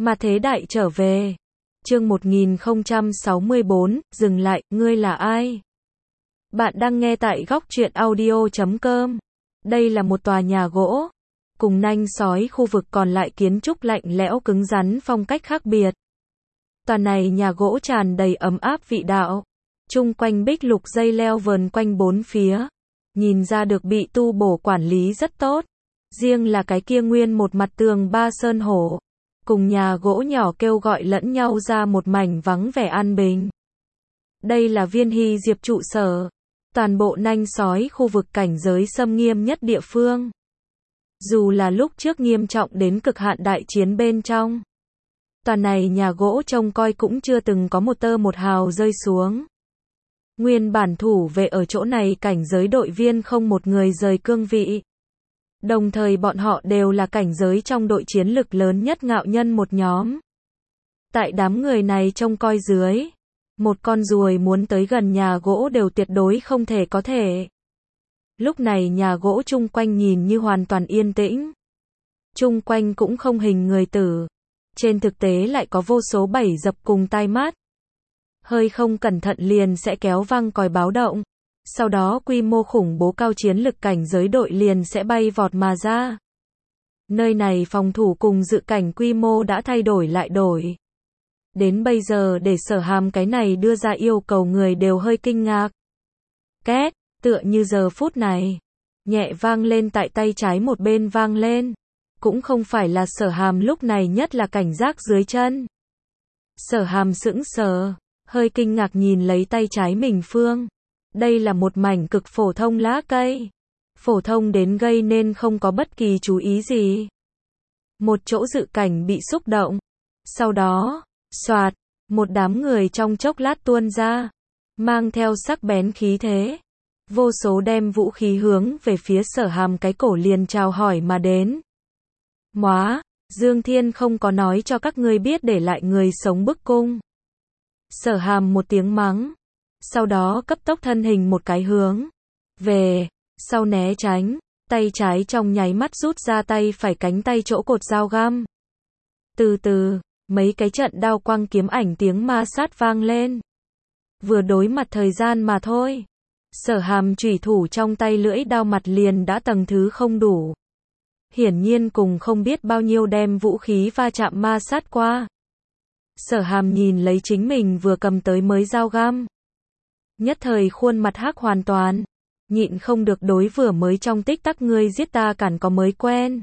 Mà thế đại trở về. Chương 1064, dừng lại, ngươi là ai? Bạn đang nghe tại góc truyện audio.com. Đây là một tòa nhà gỗ, cùng nanh sói khu vực còn lại kiến trúc lạnh lẽo cứng rắn phong cách khác biệt. Tòa này nhà gỗ tràn đầy ấm áp vị đạo. Chung quanh bích lục dây leo vờn quanh bốn phía. Nhìn ra được bị tu bổ quản lý rất tốt. Riêng là cái kia nguyên một mặt tường ba sơn hổ. Cùng nhà gỗ nhỏ kêu gọi lẫn nhau ra một mảnh vắng vẻ an bình. Đây là Viên Hy Diệp trụ sở. Toàn bộ nanh sói khu vực cảnh giới xâm nghiêm nhất địa phương. Dù là lúc trước nghiêm trọng đến cực hạn đại chiến bên trong. Toàn này nhà gỗ trông coi cũng chưa từng có một tơ một hào rơi xuống. Nguyên bản thủ vệ ở chỗ này cảnh giới đội viên không một người rời cương vị. Đồng thời bọn họ đều là cảnh giới trong đội chiến lực lớn nhất ngạo nhân một nhóm. Tại đám người này trông coi dưới, một con ruồi muốn tới gần nhà gỗ đều tuyệt đối không thể có thể. Lúc này nhà gỗ chung quanh nhìn như hoàn toàn yên tĩnh. Chung quanh cũng không hình người tử. Trên thực tế lại có vô số bẫy dập cùng tai mắt. Hơi không cẩn thận liền sẽ kéo vang còi báo động. Sau đó quy mô khủng bố cao chiến lực cảnh giới đội liền sẽ bay vọt mà ra. Nơi này phòng thủ cùng dự cảnh quy mô đã thay đổi lại đổi. Đến bây giờ để Sở Hàm cái này đưa ra yêu cầu người đều hơi kinh ngạc. Két, tựa như giờ phút này. Nhẹ vang lên tại tay trái một bên vang lên. Cũng không phải là Sở Hàm lúc này nhất là cảnh giác dưới chân. Sở Hàm sững sờ, hơi kinh ngạc nhìn lấy tay trái mình phương. Đây là một mảnh cực phổ thông lá cây. Phổ thông đến gây nên không có bất kỳ chú ý gì. Một chỗ dự cảnh bị xúc động. Sau đó, xoạt, một đám người trong chốc lát tuôn ra. Mang theo sắc bén khí thế. Vô số đem vũ khí hướng về phía Sở Hàm cái cổ liền chào hỏi mà đến. Móa, Dương Thiên không có nói cho các ngươi biết để lại người sống bức cung. Sở Hàm một tiếng mắng. Sau đó cấp tốc thân hình một cái hướng về, sau né tránh, tay trái trong nháy mắt rút ra tay phải cánh tay chỗ cột dao găm. Từ từ, mấy cái trận đao quang kiếm ảnh tiếng ma sát vang lên. Vừa đối mặt thời gian mà thôi. Sở Hàm chủy thủ trong tay lưỡi đao mặt liền đã tầng thứ không đủ. Hiển nhiên cùng không biết bao nhiêu đem vũ khí va chạm ma sát qua. Sở Hàm nhìn lấy chính mình vừa cầm tới mới dao găm. Nhất thời khuôn mặt hắc hoàn toàn. Nhịn không được đối vừa mới trong tích tắc ngươi giết ta cản có mới quen.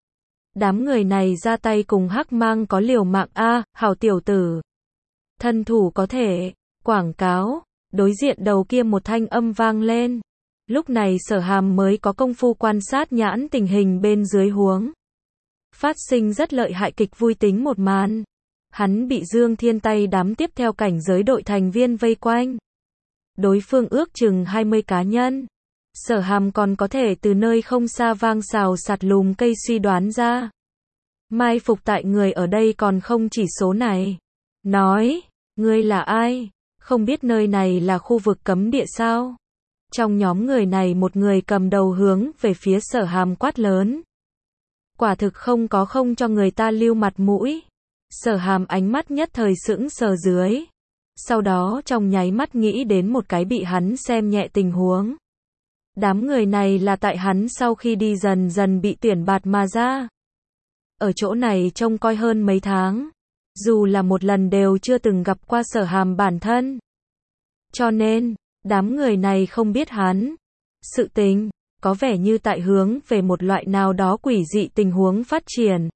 Đám người này ra tay cùng hắc mang có liều mạng a, hảo tiểu tử. Thân thủ có thể, quảng cáo, đối diện đầu kia một thanh âm vang lên. Lúc này Sở Hàm mới có công phu quan sát nhãn tình hình bên dưới huống. Phát sinh rất lợi hại kịch vui tính một màn. Hắn bị Dương Thiên tay đám tiếp theo cảnh giới đội thành viên vây quanh. Đối phương ước chừng 20 cá nhân. Sở Hàm còn có thể từ nơi không xa vang xào sạt lùm cây suy đoán ra. Mai phục tại người ở đây còn không chỉ số này. Nói, ngươi là ai? Không biết nơi này là khu vực cấm địa sao? Trong nhóm người này một người cầm đầu hướng về phía Sở Hàm quát lớn. Quả thực không có không cho người ta lưu mặt mũi. Sở Hàm ánh mắt nhất thời sững sờ dưới. Sau đó trong nháy mắt nghĩ đến một cái bị hắn xem nhẹ tình huống. Đám người này là tại hắn sau khi đi dần dần bị tuyển bạt mà ra. Ở chỗ này trông coi hơn mấy tháng. Dù là một lần đều chưa từng gặp qua Sở Hàm bản thân. Cho nên, đám người này không biết hắn. Sự tình, có vẻ như tại hướng về một loại nào đó quỷ dị tình huống phát triển.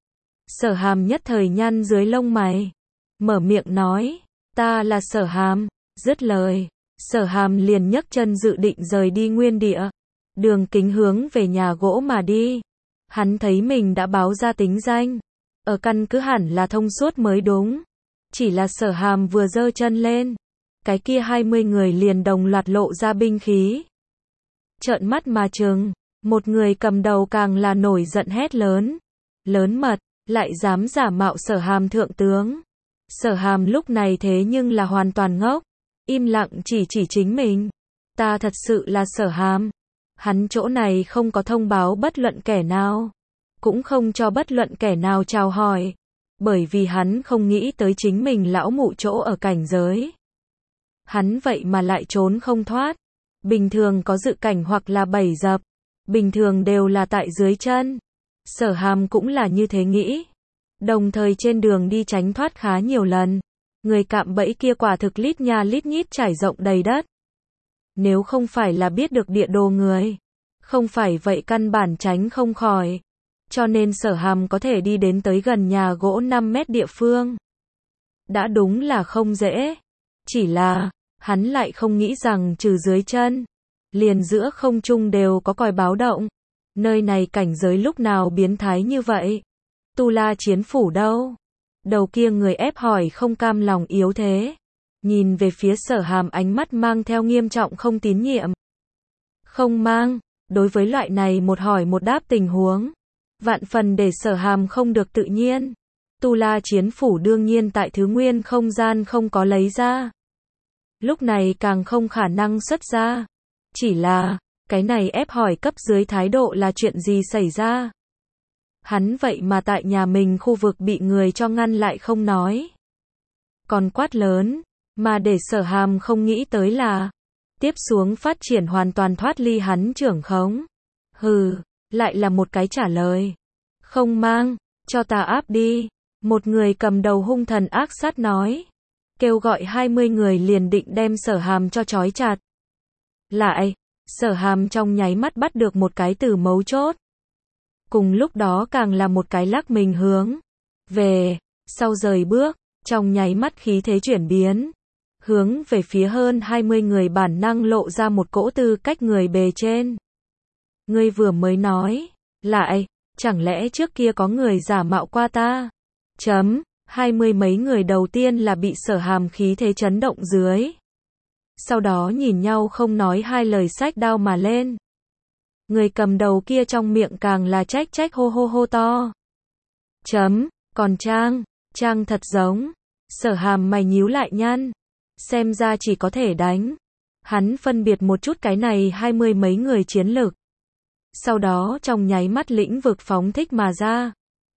Sở Hàm nhất thời nhăn dưới lông mày. Mở miệng nói. Ta là Sở Hàm. Dứt lời. Sở Hàm liền nhấc chân dự định rời đi nguyên địa. Đường kính hướng về nhà gỗ mà đi. Hắn thấy mình đã báo ra tính danh. Ở căn cứ hẳn là thông suốt mới đúng. Chỉ là Sở Hàm vừa giơ chân lên. Cái kia 20 người liền đồng loạt lộ ra binh khí. Trợn mắt mà trừng. Một người cầm đầu càng là nổi giận hét lớn. Lớn mật, lại dám giả mạo Sở Hàm thượng tướng. Sở Hàm lúc này thế nhưng là hoàn toàn ngốc. Im lặng chỉ chính mình. Ta thật sự là Sở Hàm. Hắn chỗ này không có thông báo bất luận kẻ nào. Cũng không cho bất luận kẻ nào chào hỏi. bởi vì hắn không nghĩ tới chính mình lão mụ chỗ ở cảnh giới. Hắn vậy mà lại trốn không thoát. Bình thường có dự cảnh hoặc là bẫy dập, bình thường đều là tại dưới chân. Sở Hàm cũng là như thế nghĩ. Đồng thời trên đường đi tránh thoát khá nhiều lần. Người cạm bẫy kia quả thực lít nha lít nhít trải rộng đầy đất. Nếu không phải là biết được địa đồ người, không phải vậy căn bản tránh không khỏi. Cho nên Sở Hàm có thể đi đến tới gần nhà gỗ 5 mét địa phương. Đã đúng là không dễ. Chỉ là, hắn lại không nghĩ rằng trừ dưới chân, liền giữa không trung đều có còi báo động. Nơi này cảnh giới lúc nào biến thái như vậy? Tu La Chiến Phủ đâu? Đầu kia người ép hỏi không cam lòng yếu thế. Nhìn về phía Sở Hàm ánh mắt mang theo nghiêm trọng không tín nhiệm. Không mang, đối với loại này một hỏi một đáp tình huống. Vạn phần để Sở Hàm không được tự nhiên. Tu La Chiến Phủ đương nhiên tại thứ nguyên không gian không có lấy ra. Lúc này càng không khả năng xuất ra. Chỉ là, cái này ép hỏi cấp dưới thái độ là chuyện gì xảy ra? Hắn vậy mà tại nhà mình khu vực bị người cho ngăn lại không nói. Còn quát lớn, mà để Sở Hàm không nghĩ tới là, tiếp xuống phát triển hoàn toàn thoát ly hắn trưởng khống. Hừ, lại là một cái trả lời. Không mang, cho ta áp đi. Một người cầm đầu hung thần ác sát nói. Kêu gọi 20 người liền định đem Sở Hàm cho trói chặt. Lại, Sở Hàm trong nháy mắt bắt được một cái từ mấu chốt. Cùng lúc đó càng là một cái lắc mình hướng về, sau rời bước, trong nháy mắt khí thế chuyển biến. Hướng về phía hơn 20 người bản năng lộ ra một cỗ tư cách người bề trên. Ngươi vừa mới nói, lại, chẳng lẽ trước kia có người giả mạo qua ta? 20 mấy người đầu tiên là bị Sở Hàm khí thế chấn động dưới. Sau đó nhìn nhau không nói hai lời xách đao mà lên. Người cầm đầu kia trong miệng càng là trách trách hô hô hô to. Còn Trang thật giống. Sở Hàm mày nhíu lại nhăn. Xem ra chỉ có thể đánh. Hắn phân biệt một chút cái này 20 mấy người chiến lực. Sau đó trong nháy mắt lĩnh vực phóng thích mà ra.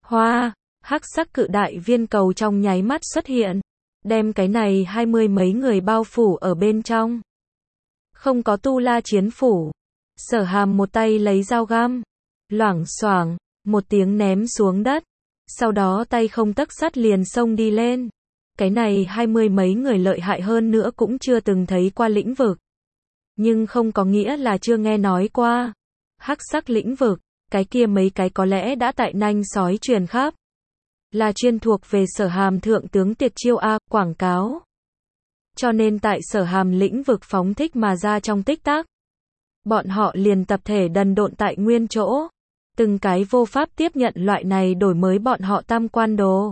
Hắc sắc cự đại viên cầu trong nháy mắt xuất hiện. Đem cái này 20 mấy người bao phủ ở bên trong. Không có Tu La Chiến Phủ. Sở Hàm một tay lấy dao găm. Loảng xoảng, một tiếng ném xuống đất. Sau đó tay không tấc sắt liền xông đi lên. Cái này 20 mấy người lợi hại hơn nữa cũng chưa từng thấy qua lĩnh vực. Nhưng không có nghĩa là chưa nghe nói qua. Hắc sắc lĩnh vực, cái kia mấy cái có lẽ đã tại nanh sói truyền khắp. Là chuyên thuộc về Sở Hàm thượng tướng tuyệt chiêu A, quảng cáo. Cho nên tại Sở Hàm lĩnh vực phóng thích mà ra trong tích tắc. Bọn họ liền tập thể đần độn tại nguyên chỗ. Từng cái vô pháp tiếp nhận loại này đổi mới bọn họ tam quan đồ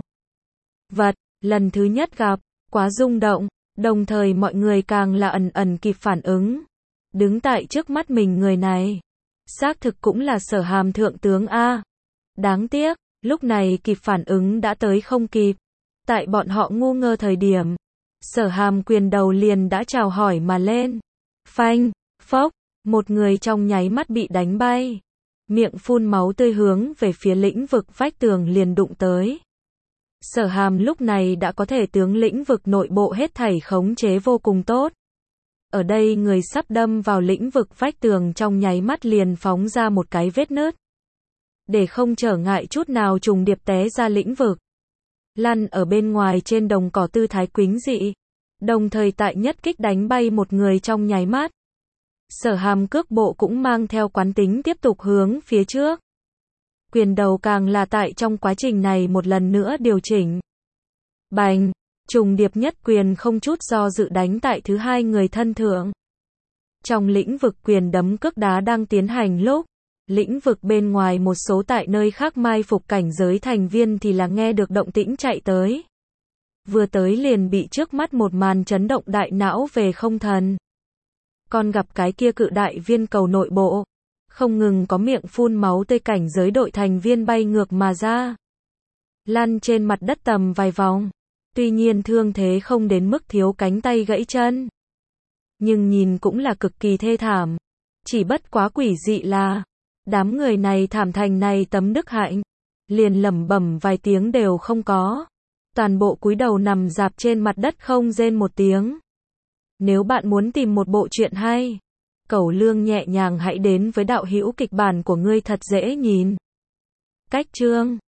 vật, lần thứ nhất gặp, quá rung động, đồng thời mọi người càng là ẩn kịp phản ứng. Đứng tại trước mắt mình người này, xác thực cũng là Sở Hàm thượng tướng A. Đáng tiếc, lúc này kịp phản ứng đã tới không kịp. Tại bọn họ ngu ngơ thời điểm, Sở Hàm quyền đầu liền đã chào hỏi mà lên. Phanh, phốc, một người trong nháy mắt bị đánh bay. Miệng phun máu tươi hướng về phía lĩnh vực vách tường liền đụng tới. Sở Hàm lúc này đã có thể tướng lĩnh vực nội bộ hết thảy khống chế vô cùng tốt. Ở đây người sắp đâm vào lĩnh vực vách tường trong nháy mắt liền phóng ra một cái vết nứt. Để không trở ngại chút nào trùng điệp té ra lĩnh vực. Lăn ở bên ngoài trên đồng cỏ tư thái quĩnh dị. Đồng thời tại nhất kích đánh bay một người trong nháy mắt. Sở Hàm cước bộ cũng mang theo quán tính tiếp tục hướng phía trước. Quyền đầu càng là tại trong quá trình này một lần nữa điều chỉnh. Bành, trùng điệp nhất quyền không chút do dự đánh tại thứ hai người thân thượng. Trong lĩnh vực quyền đấm cước đá đang tiến hành lúc, lĩnh vực bên ngoài một số tại nơi khác mai phục cảnh giới thành viên thì là nghe được động tĩnh chạy tới. Vừa tới liền bị trước mắt một màn chấn động đại não về không thần. Còn gặp cái kia cự đại viên cầu nội bộ, không ngừng có miệng phun máu tươi cảnh giới đội thành viên bay ngược mà ra. Lăn trên mặt đất tầm vài vòng. Tuy nhiên thương thế không đến mức thiếu cánh tay gãy chân. Nhưng nhìn cũng là cực kỳ thê thảm. Chỉ bất quá quỷ dị là, đám người này thảm thành này tấm đức hạnh. liền lẩm bẩm vài tiếng đều không có. Toàn bộ cúi đầu nằm rạp trên mặt đất không rên một tiếng. Nếu bạn muốn tìm một bộ truyện hay, cẩu lương nhẹ nhàng hãy đến với đạo hữu kịch bản của ngươi thật dễ nhìn. Cách chương